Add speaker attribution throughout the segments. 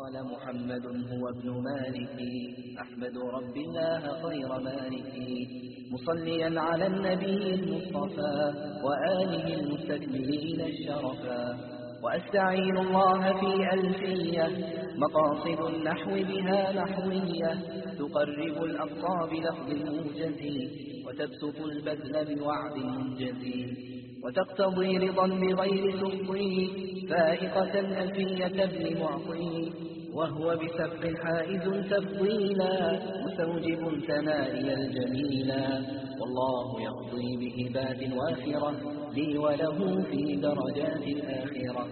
Speaker 1: قال محمد هو ابن مالك أحمد رب الله خير مالك مصليا على النبي المصطفى وآله المستكملين الشرفا وأستعين الله في ألفية مقاصد النحو بها نحوية تقرب الأقصى بلفظ موجز وتبسط البذل بوعد منجز وتقتضي رضا بغير سخطي فائقة ألفية ابن معطي وهو بسبق حائز تفضيلا مستوجب ثنائي الجميلا والله يقضي بهبات وافرة لي وله في درجات الآخرة.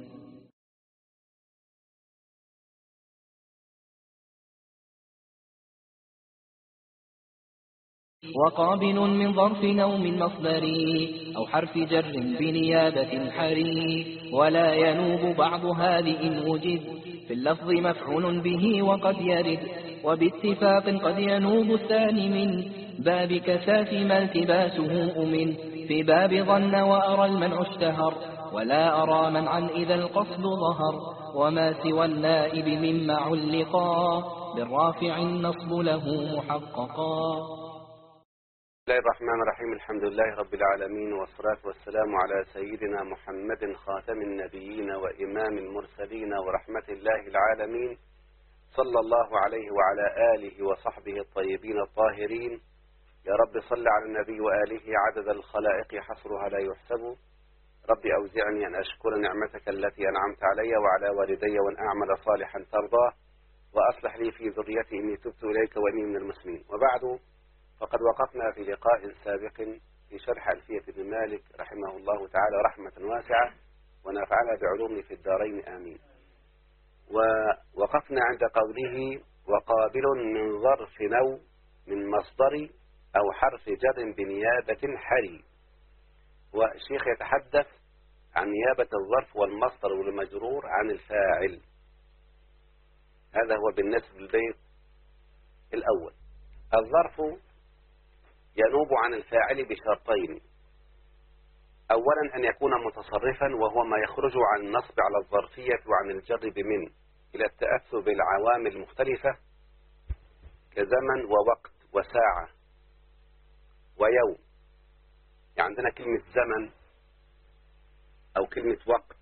Speaker 1: وقابل من ظرف نوم مصدري أو حرف جر بنيابة حري ولا ينوب بعض هذه إن وجد في اللفظ مفعول به وقد يرد وباتفاق قد ينوب الثاني من باب كساف ما التباسه أمن في باب ظن وأرى المنع اشتهر ولا أرى منعا إذا القصد ظهر وما سوى النائب مما علقا بالرافع النصب له محققا.
Speaker 2: بسم الله الرحمن الرحيم. الحمد لله رب العالمين والصلاة والسلام على سيدنا محمد خاتم النبيين وإمام المرسلين ورحمة الله العالمين صلى الله عليه وعلى آله وصحبه الطيبين الطاهرين. يا رب صل على النبي وآله عدد الخلائق حصرها لا يحسب. رب أوزعني أن أشكر نعمتك التي أنعمت علي وعلى والدي وأن أعمل صالحا ترضاه وأصلح لي في ذريتي إني تبت إليك وإني من المسلمين. وبعد، فقد وقفنا في لقاء سابق في شرح ألفية ابن مالك رحمه الله تعالى رحمة واسعة ونفعنا بعلومه في الدارين آمين. ووقفنا عند قوله وقابل من ظرف نو من مصدر أو حرف جر بنيابة حري. والشيخ يتحدث عن نيابة الظرف والمصدر والمجرور عن الفاعل. هذا هو بالنسبة للبيت الأول. الظرف ينوب عن الفاعل بشرطين: أولا أن يكون متصرفا وهو ما يخرج عن النصب على الظرفية وعن الجر بمن إلى التأثر بالعوامل المختلفة كزمن ووقت وساعة ويوم. يعني عندنا كلمة زمن أو كلمة وقت.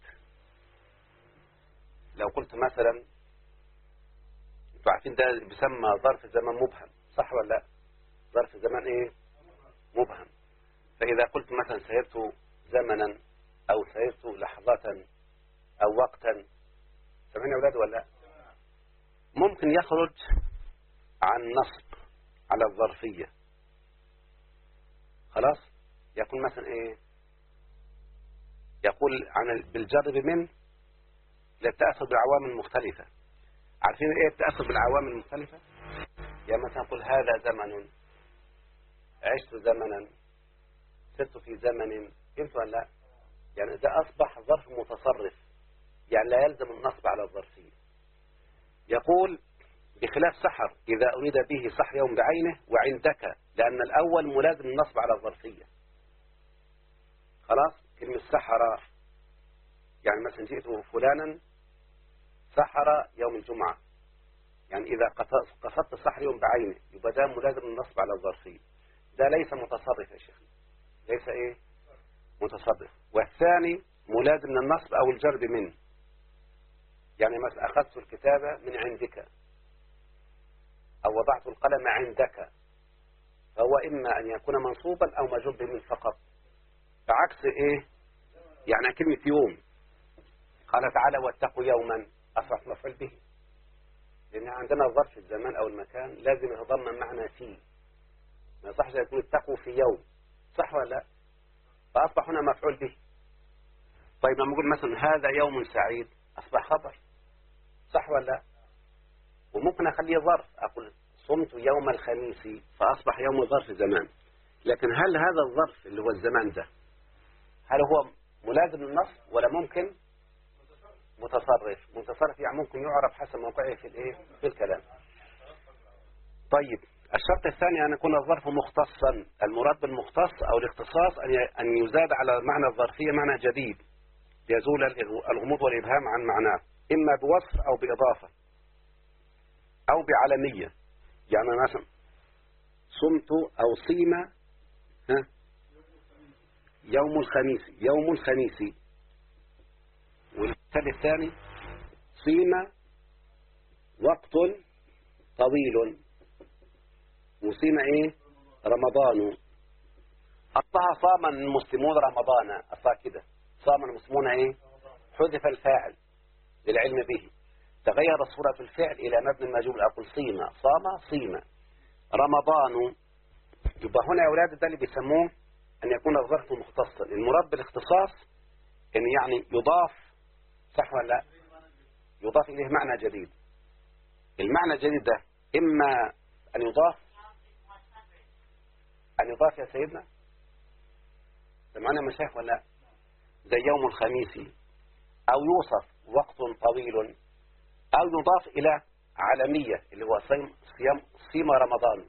Speaker 2: لو قلت مثلا، انتوا عارفين ده بيسمى ظرف زمن مبهم، صح ولا لا؟ ظرف زمن ايه؟ مبهم. فإذا قلت مثلا سيرت زمنا أو سيرت لحظة أو وقتا، سمعين يا أولاد ولا لا؟ ممكن يخرج عن نصب على الظرفية. خلاص؟ يقول مثلا ايه؟ يقول عن بالجر بمن للتأثر بالعوامل المختلفة. عارفين ايه التأثر بالعوامل المختلفة؟ يعني مثلا نقول هذا زمن، عشت زمنا، سرت في زمن، فهمت ولا لا؟ يعني إذا أصبح ظرف متصرف يعني لا يلزم النصب على الظرفية. يقول بخلاف سحر إذا أريد به سحر يوم بعينه وعندك، لأن الأول ملازم النصب على الظرفية. خلاص؟ كلمة سحر يعني مثلا جئت فلانا سحر يوم الجمعة، يعني إذا قصدت سحر يوم بعينه يبقى ده ملازم النصب على الظرفية. ده ليس متصرف يا شيخ، ليس ايه؟ متصرف. والثاني ملازم للنصب او الجر بمن. يعني مثلا اخذت الكتابة من عندك او وضعت القلم عندك، فهو اما ان يكون منصوبا او مجرور بمن فقط. بعكس ايه؟ يعني كلمة يوم قال تعالى واتقوا يوما اصبحت مفعول به، لان عندنا ظرف الزمان او المكان لازم يتضمن معنى فيه. ما يصحش يكون اتقوا في يوم، صح ولا لا؟ فأصبح هنا مفعول به. طيب لما نقول مثلا هذا يوم سعيد أصبح خبر، صح ولا لا؟ وممكن أخليه ظرف، أقول صمت يوم الخميس فأصبح يوم ظرف زمان. لكن هل هذا الظرف اللي هو الزمان ده هل هو ملازم للنصب ولا ممكن متصرف؟ متصرف يعني ممكن يعرف حسب موقعه في الايه؟ في الكلام. طيب الشرط الثاني أن يكون الظرف مختصا. المراد بالمختص أو الاختصاص أن يزاد على معنى الظرفية معنى جديد ليزول الغموض والإبهام عن معناه. إما بوصف أو بإضافة أو بعلمية. يعني مثلا صمت أو صيم يوم الخميس، يوم الخميس. والمثال الثاني صيم وقت طويل، وصيم إيه؟ رمضان. أصلها صام المسلمون رمضان، أصلها كده صام المسلمون إيه؟ حذف الفاعل للعلم به، تغير صورة الفعل إلى مبني المجهول. أقول صيم، صام، صيم رمضان. يبقى هنا يا أولاد ده اللي بيسموه أن يكون الظرف مختصا. المراد بالاختصاص أن يعني يضاف، صح ولا لا؟ يضاف إليه معنى جديد. المعنى الجديد ده إما أن يضاف يا سيدنا، سمعنا مشايخ ولا لا؟ زي يوم الخميس، أو يوصف وقت طويل، أو يضاف إلى علمية اللي هو صيام رمضان.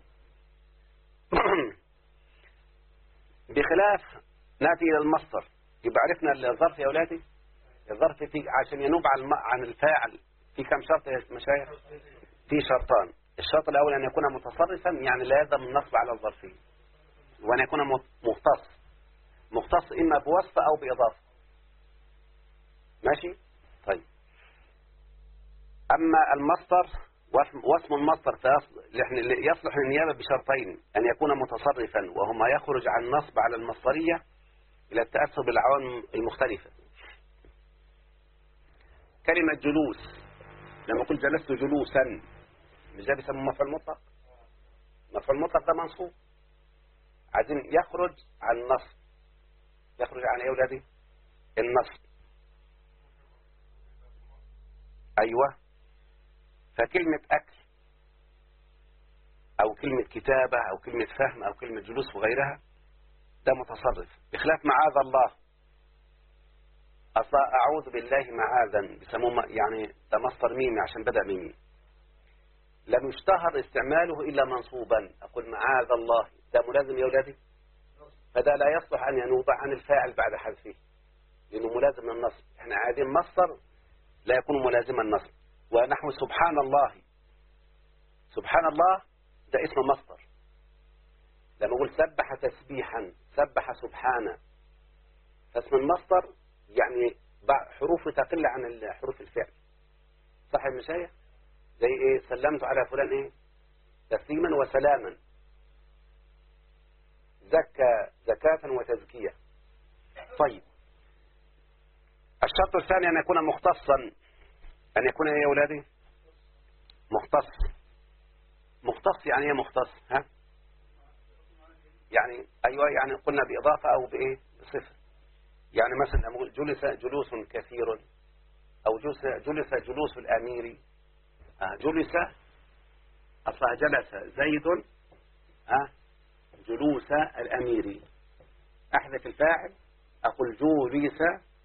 Speaker 2: بخلاف نأتي إلى المصدر، يبقى عرفنا الظرف يا أولادي. الظرف فيه عشان ينوب عن الفاعل في كم شرط يا مشايخ؟ في شرطان. الشرط الأول أن يكون متصرفا، يعني لا يلزم النصب على الظرفين، وأن يكون مختص إما بوصف أو بإضافة. ماشي؟ طيب. أما المصدر واسم المصدر يصلح للنيابة بشرطين: أن يكون متصرفا، وهما يخرج عن النصب على المصدرية إلى التأثر بالعوامل المختلفة. كلمة جلوس، لما قلت جلست جلوسا، مش ده بيسموه مفعول مطلق؟ مفعول مطلق ده منصوب، عايزين يخرج عن النصب. يخرج عن ايه يا ولادي؟ النصب. ايوه. فكلمة اكل او كلمة كتابة او كلمة فهم او كلمة جلوس وغيرها ده متصرف، بخلاف معاذ الله. اصلا اعوذ بالله معاذا بيسموه يعني ده مصدر ميمي عشان بدأ ميمي، لم يشتهر استعماله الا منصوبا. اقول معاذ الله ده ملازم يا ولادي، فده لا يصلح ان ينوب عن الفاعل بعد حذفه لانه ملازم للنصب. احنا عايزين مصدر لا يكون ملازما النصب. ونحو سبحان الله، سبحان الله ده اسم مصدر. لما اقول سبح تسبيحا، سبح سبحانه، فاسم المصدر يعني حروف تقل عن حروف الفعل. صح يا مشايخ؟ زي ايه؟ سلمت على فلان ايه؟ تسليما وسلاما. زكى زكاة وتزكية. طيب. الشرط الثاني أن يكون مختصا. أن يكون يا أولادي مختص يعني ايه مختص؟ ها؟ يعني أيوة، يعني قلنا بإضافة أو بإيه؟ بصفة. يعني مثلا نقول جلس جلوس كثير، أو جلس جلوس الأمير. جلس أصلا جلس زيد جلوس الأمير. أحذف الفاعل، أقول جلس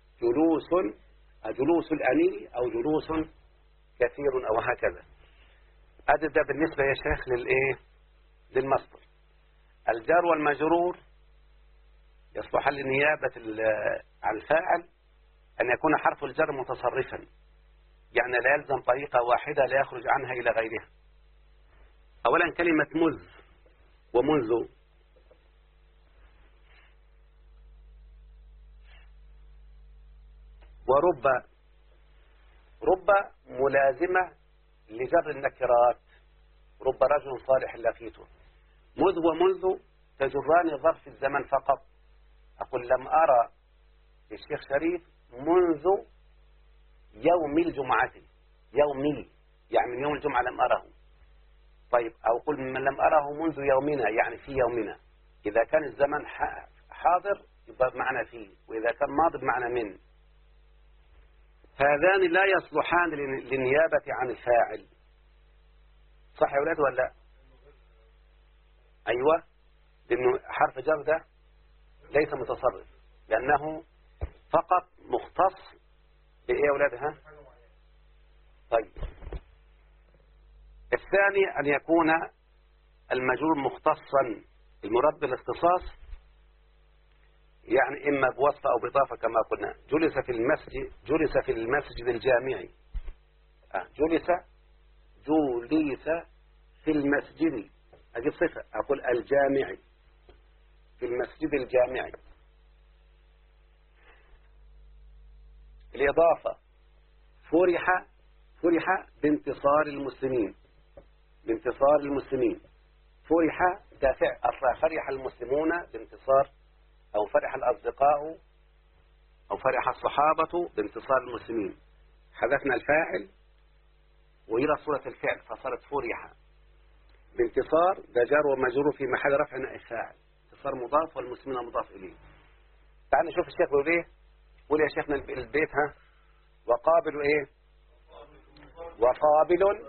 Speaker 2: جلوس الأمير أو جلوس كثير أو هكذا. هذا ده بالنسبة يا شيخ للإيه؟ للمصدر. الجار والمجرور يصلح للنيابة عن الفاعل أن يكون حرف الجر متصرفا، يعني لا يلزم طريقة واحدة لا يخرج عنها إلى غيرها. أولا كلمة مذ ومنذ، ورب. رب ملازمة لجر النكرات. رب رجل صالح لقيته. مذ ومنذ تجران ظرف الزمن فقط. أقول لم أرى الشيخ شريف منذ يوم الجمعة. يومي يعني من يوم الجمعة لم أره. طيب، أو قل من لم أره منذ يومنا يعني في يومنا. إذا كان الزمن حاضر يبقى بمعنى فيه، وإذا كان ماضي بمعنى من. هذان لا يصلحان للنيابة عن الفاعل. صح يا أولاد ولا؟ أيوة، لأنه حرف جر ده ليس متصرف، لأنه فقط مختص بإيه يا أولاد؟ ها؟ طيب. الثاني أن يكون المجرور مختصا. المراد بالاختصاص يعني إما بوصف أو بإضافة كما قلنا. جلس في المسجد الجامعي. جلس في المسجد، أجيب صفة أقول الجامع، في المسجد الجامع. الإضافة فرح بانتصار المسلمين، بانتصار المسلمين. فرح دافع أصلا، فرح المسلمون بانتصار، أو فرح الأصدقاء أو فرح الصحابة بانتصار المسلمين. حذفنا الفاعل وإلى صورة الفعل فصارت فرح بانتصار، ده جار ومجرور في محل رفع نائب فاعل، انتصار مضاف والمسلمين مضاف إليه. تعال نشوف الشيخ بيقول إيه. قول يا شيخنا البيت ها. وقابل إيه؟ وقابل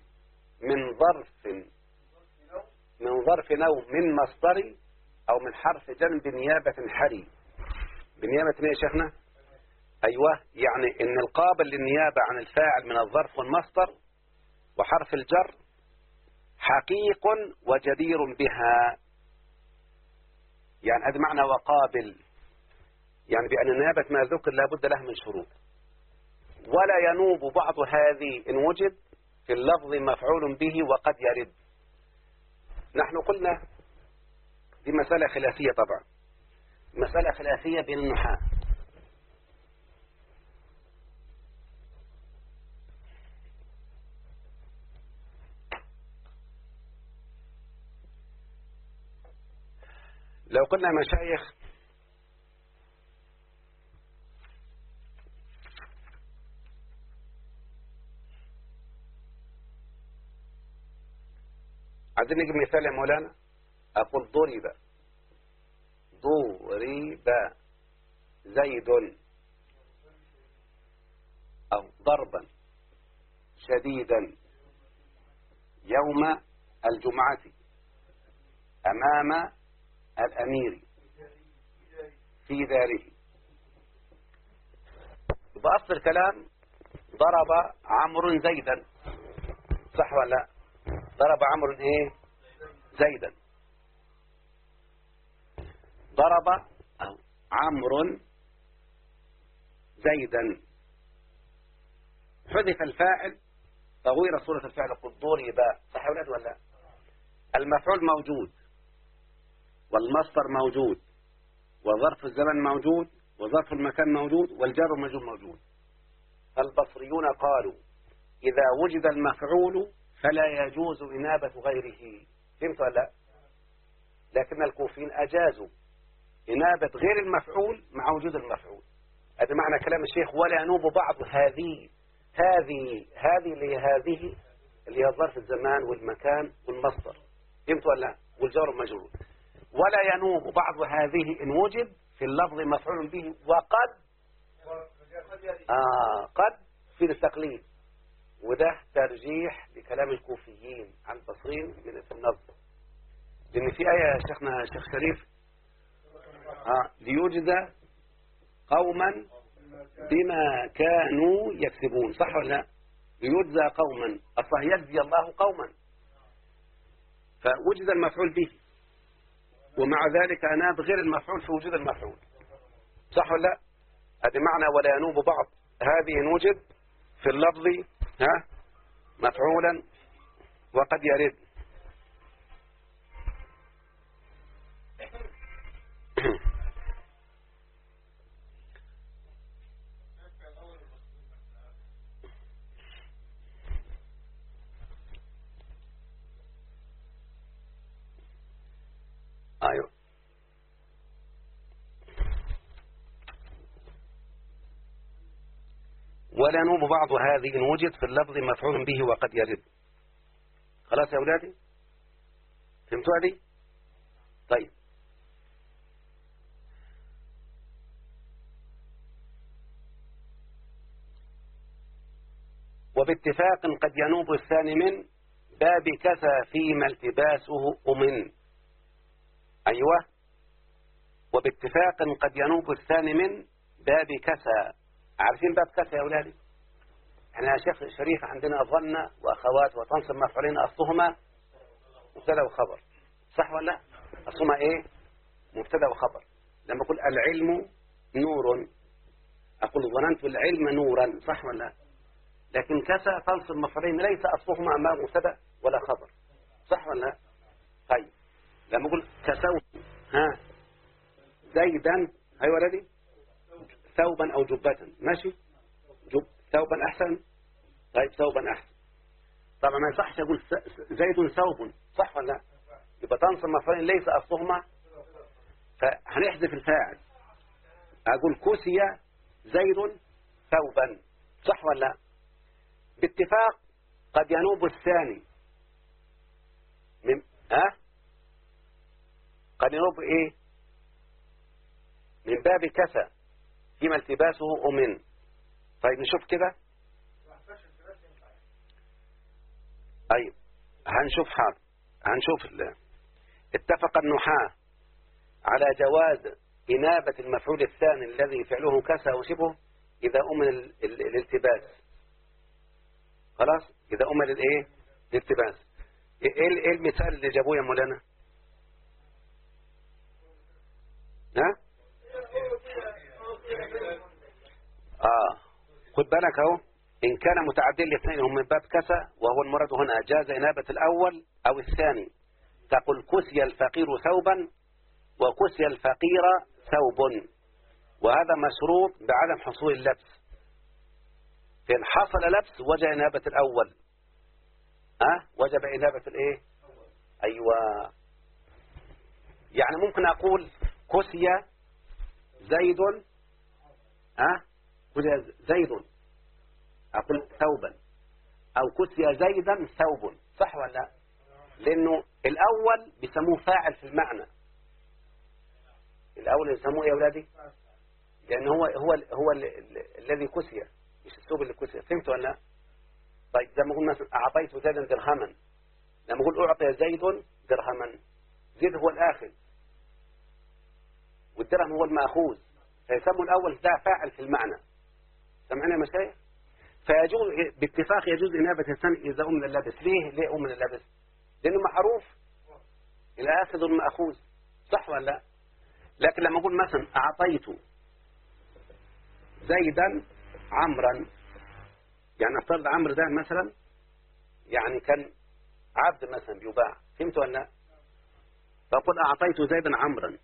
Speaker 2: من ظرف نوم من مصدر أو من حرف جر بنيابة حري. بنيابة إيه يا شيخنا؟ أيوة، يعني إن القابل للنيابة عن الفاعل من الظرف والمصدر وحرف الجر حقيق وجدير بها. يعني هذا معنى وقابل، يعني بأن النيابة ما ذكر لا بد له من شروط. ولا ينوب بعض هذه إن وجد في اللفظ مفعول به وقد يرد. نحن قلنا دي مسألة خلافية، طبعا مسألة خلافية بين النحاة. لو قلنا مشايخ عايزين نجيب مثال يا مولانا. أقول ضرب زيد، أو ضربا شديدا يوم الجمعة أمام الأمير في داره. بأصل الكلام ضرب عمرو زيدا، صح ولا لا؟ ضرب عمرو ايه؟ زيدا. ضرب عمرو زيدا، حذف الفاعل فغير صورة الفعل، قل ضرب، صح ولا لا؟ المفعول موجود والمصدر موجود وظرف الزمن موجود وظرف المكان موجود والجار والمجرور موجود. فالبصريون قالوا إذا وجد المفعول فلا يجوز إنابة غيره. فهمت ولا لا؟ لكن الكوفيين أجازوا إنابة غير المفعول مع وجود المفعول. هذا معنى كلام الشيخ ولا ينوب بعض هذه اللي هي ظرف الزمان والمكان والمصدر. فهمت ولا لا؟ والجار والمجرور. ولا ينوب بعض هذه إن وجد في اللفظ مفعول به وقد قد في التقليد. وده ترجيح لكلام الكوفيين عن البصريين من اسم النظم. لأن في آية شيخنا شيخ شريف ليوجد قوما بما كانوا يكسبون، صح ولا لا؟ ليجزى قوما، أصلا يجزي الله قوما، فوجد المفعول به ومع ذلك أناب غير المفعول في وجود المفعول، صح ولا لا؟ هذا معنى ولا ينوب بعض هذه نوجد في اللفظ مفعولا وقد يرد. أيوه. ولا ينوب بعض هذه إن وجد في اللفظ مفعول به وقد يرد. خلاص يا أولادي فهمتوا هذه؟ طيب وباتفاق قد ينوب الثاني من باب كسى فيما التباسه أمن. أيوة، وباتفاق قد ينوب الثاني من باب كسى. عارفين باب كسى يا أولادي؟ احنا يا شيخ شريف عندنا ظن وأخوات وتنصب مفعولين أصلهما مبتدا وخبر، صح ولا لا؟ أصلهما إيه؟ مبتدا وخبر. لما أقول العلم نور أقول ظننت العلم نورا، صح ولا لا؟ لكن كسى تنصب مفعولين ليس أصلهما أمام مبتدا ولا خبر، صح ولا لا؟ طيب لما أقول كسوت ها زيدا، هاي ولدي ثوبا أو جبة، ماشي، ثوبا أحسن. طيب ثوبا أحسن، طبعا ما يصحش أقول زيد ثوب، صح ولا لا؟ يبقى تنصب مفعولين ليس أصلهما، فهنحذف الفاعل، أقول كسي زيد ثوبا، صح ولا لا؟ باتفاق قد ينوب الثاني من قد ينوب إيه من باب كسى فيما التباسه أمن. طيب نشوف كده. طيب هنشوف حاضر، هنشوف اتفق النحاة على جواز إنابة المفعول الثاني الذي فعله كسى وشبه إذا أمن الالتباس. خلاص، إذا أمن الإيه الالتباس. إيه المثال اللي جابوه يا مولانا؟ ها؟ خد بالك اهو، إن كان متعدين الاثنين هم من باب كسى وهو المراد هنا جاز إنابة الأول أو الثاني. تقول كسي الفقير ثوبا وكسي الفقير ثوب، وهذا مشروط بعدم حصول اللبس. فإن حصل لبس وجب إنابة الأول، وجب إنابة الإيه؟ أيوة. يعني ممكن أقول كسي زيد كسي زيد، أقول ثوبا، أو كسي زيدا ثوب، صح ولا لا؟ لأنه الأول بيسموه فاعل في المعنى. الأول يسموه إيه يا أولادي؟ لأن هو الذي كسي، مش الثوب اللي كسي. فهمت ولا لا؟ طيب لما أقول مثلا أعطيت زيدا درهما، لما أقول أعطي زيد درهما، زيد هو الآخذ والدرهم هو المأخوذ، فيسموا الأول ده فاعل في المعنى. سمعنا يا مشايخ؟ فيجوز باتفاق يجوز إنابة الثاني إذا أمن اللبس. ليه أمن اللبس؟ لأنه معروف الآخذ والمأخوذ، صح ولا لا؟ لكن لما أقول مثلا أعطيت زيدا عمرا، يعني افترض عمرو ده مثلا يعني كان عبد مثلا بيباع، فهمت ولا لا؟ فأقول أعطيت زيدا عمرا،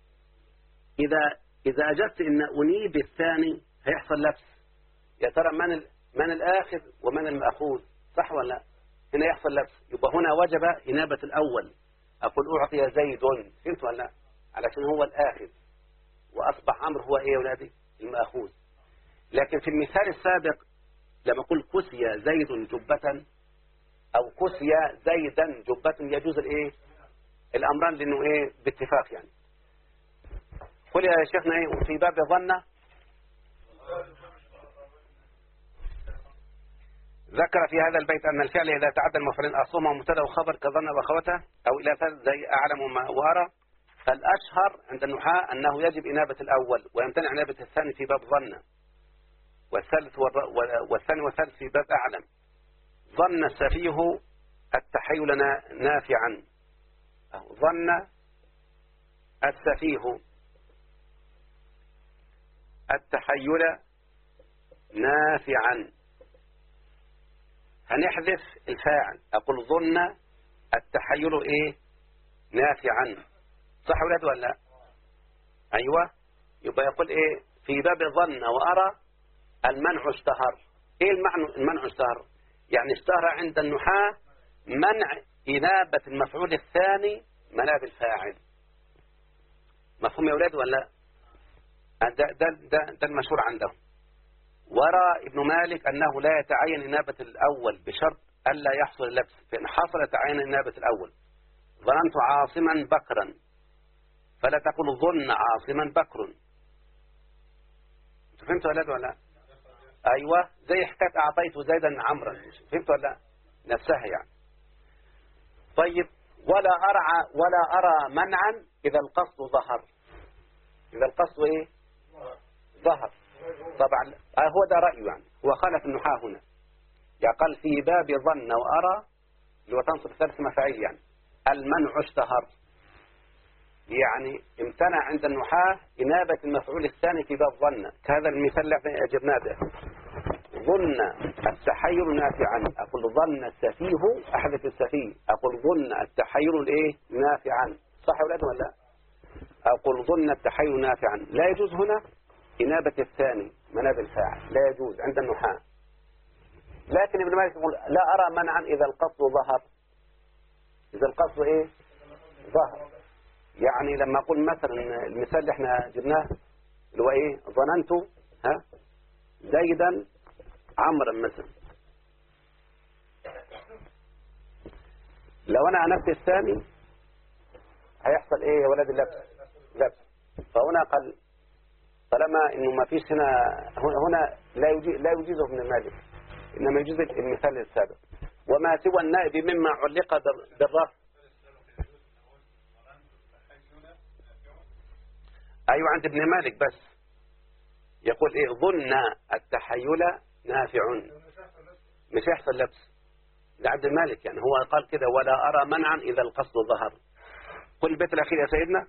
Speaker 2: إذا أجبت إن أنيب الثاني هيحصل لبس، يا ترى من الآخذ ومن المأخوذ، صح ولا لا؟ هنا يحصل لبس، يبقى هنا وجب إنابة الأول. أقول أعطي زيد، فهمت ولا لا؟ علشان هو الآخذ وأصبح عمرو هو إيه يا ولادي؟ المأخوذ. لكن في المثال السابق لما أقول كسي زيد جبة أو كسي زيدا جبة يجوز الإيه؟ الأمران، لأنه إيه باتفاق يعني. قل يا شيخنا إيه في باب ظن، ذكر في هذا البيت أن الفعل إذا تعدى المفعولين أصلهما مبتدا وخبر كظن وأخواتها أو إلى ثالث زي أعلم ما وأرى، فالأشهر عند النحاة أنه يجب إنابة الأول ويمتنع إنابة الثاني في باب ظن، والثاني والثالث في باب أعلم. ظن السفيه التحيل نافعا، ظن السفيه التحيل نافعا، هنحذف الفاعل، أقول ظن التحيل إيه نافعا، صح ولاد ولا لا؟ أيوة. يبقى يقول إيه في باب ظن وأرى المنع اشتهر. إيه المنع اشتهر؟ يعني اشتهر عند النحاة منع إنابة المفعول الثاني مناب الفاعل. مفهوم يا ولاد ولا لا؟ ده المشهور عندهم. ورى ابن مالك أنه لا يتعين إنابة الأول بشرط ألا يحصل اللبس، فإن حصل تعين إنابة الأول. ظننت عاصما بكرا، فلا تقول ظن عاصما بكر. فهمت ولا لا؟ أيوة، زي حكاية أعطيت زيدا عمرا، فهمت ولا لا؟ نفسها يعني. طيب ولا أرى منعا إذا القصد ظهر. إذا القصد إيه ظهر، طبعا هو ده رأيه يعني، هو خالف النحاة هنا. يقال في باب ظن وأرى اللي هو تنصب ثلاث مفاعيل، يعني المنع اشتهر، يعني امتنع عند النحاة إنابة المفعول الثاني في باب ظن، كهذا المثال اللي جبناه ده. ظن التحير نافعا، أقول ظن السفيه، أحدث السفيه، أقول ظن التحير الإيه نافعا، صح ولا لا؟ أقول ظن التحير نافعا. لا يجوز هنا إنابة الثاني مناب الفاعل، لا يجوز عند النحاة. لكن ابن مالك يقول لا أرى منعا إذا القصد ظهر. إذا القصد إيه ظهر، يعني لما أقول مثلا المثال اللي احنا جبناه اللي هو إيه ظننت زيدا عمرا مثلا، لو أنا أنبت الثاني هيحصل إيه يا ولد؟ لبس. فهنا قال طالما إنه ما فيش هنا لا يجيزه ابن مالك، إنما يجوز المثال السابق. وما سوى النائب مما علق بالرفع. أيوة عند ابن مالك بس يقول إيه ظن التحيل نافع، مش يحصل لبس. ده عبد المالك يعني هو قال كده ولا أرى منعا إذا القصد ظهر. قل البيت الأخير يا سيدنا.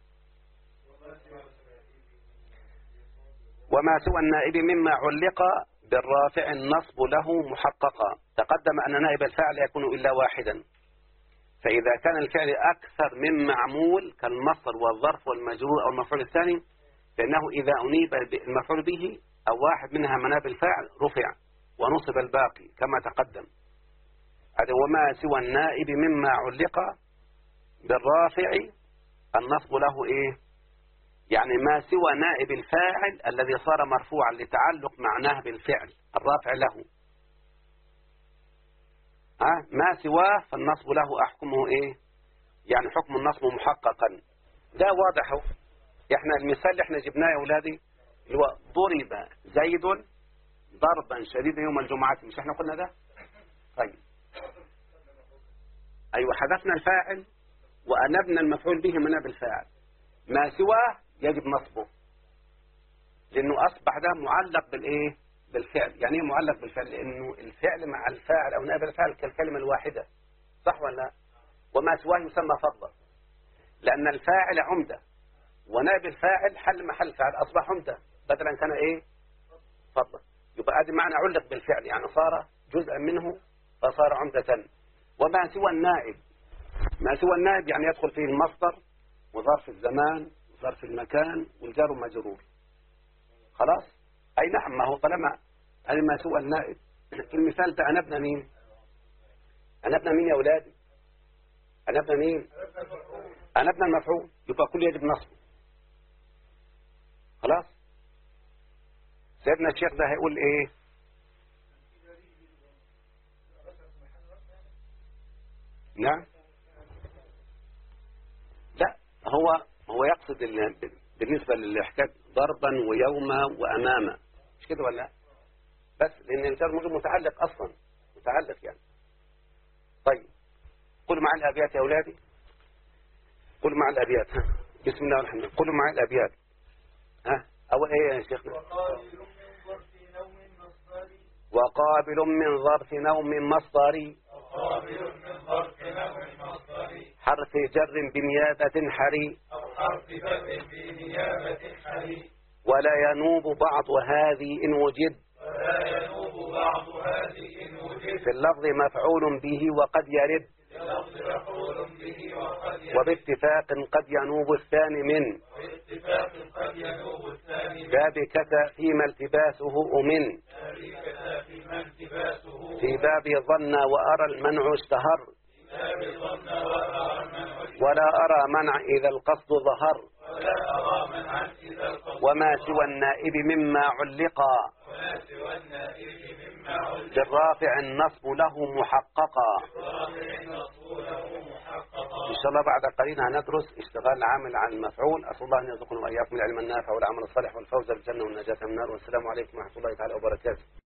Speaker 2: وما سوى النائب مما علق بالرافع النصب له محققا. تقدم أن نائب الفاعل يكون إلا واحدا، فإذا كان الفعل أكثر من معمول كالمصدر والظرف والمجرور أو المفعول الثاني، فإنه إذا أنيب المفعول به أو واحد منها مناب الفاعل رفع ونصب الباقي كما تقدم. وما سوى النائب مما علق بالرافع النصب له إيه؟ يعني ما سوى نائب الفاعل الذي صار مرفوعا لتعلق معناه بالفعل الرافع له، ما سواه فالنصب له أحكمه إيه؟ يعني حكم النصب محققا. ده واضح. احنا المثال اللي احنا جبناه يا أولادي اللي هو ضرب زيد ضربا شديدا يوم الجمعة، مش احنا قلنا ده؟ طيب أيوة حذفنا الفاعل وأنبنا المفعول به مناب الفاعل، ما سواه يجب نصبه لأنه أصبح ده معلق بالإيه؟ بالفعل. يعني إيه معلق بالفعل؟ لأنه الفعل مع الفاعل أو نائب الفاعل كالكلمة الواحدة، صح ولا لا؟ وما سواه يسمى فضلا لأن الفاعل عمدة ونائب الفاعل حل محل فاعل أصبح عمدة بدلا كان إيه؟ فضلا. يبقى هذا معنى علق بالفعل يعني صار جزءا منه فصار عمدة. وما سوى النائب، ما سوى النائب يعني يدخل فيه المصدر وظرف الزمان وظرف المكان والجار والمجرور. خلاص؟ أي نعم، ما هو طالما ما سوى النائب. المثال ده أنبنا مين؟ أنبنا مين يا أولادي؟ أنبنا مين؟ أنبنا المفعول، يبقى كل يجب نصبه. خلاص؟ سيدنا الشيخ ده هيقول إيه؟ نعم؟ لا، هو يقصد بالنسبة للحكاية ضربا ويوما وأماما، مش كده ولا؟ بس لأن الجار متعلق أصلا، متعلق يعني. طيب قولوا معي الأبيات يا أولادي، قولوا معي الأبيات. بسم الله والحمد لله. قولوا معي الأبيات. أول إيه يا شيخنا؟ وقابل من ظرف نوم مصدري حرف جر بنيابة حري ولا ينوب بعض هذه إن وجد في اللفظ مفعول به وقد يرد وباتفاق قد ينوب الثاني من باب كسى فيما التباسه أمن في باب ظن وأرى المنع اشتهر ولا أرى منع إذا القصد ظهر وما سوى النائب مما علقا بالرافع النصب له محققا. إن شاء الله بعد قليل هندرس اشتغال العامل عن المفعول. أسأل الله أن يرزقنا وإياكم العلم النافع والعمل الصالح والفوز بالجنة والنجاة من النار. والسلام عليكم ورحمة الله تعالى وبركاته.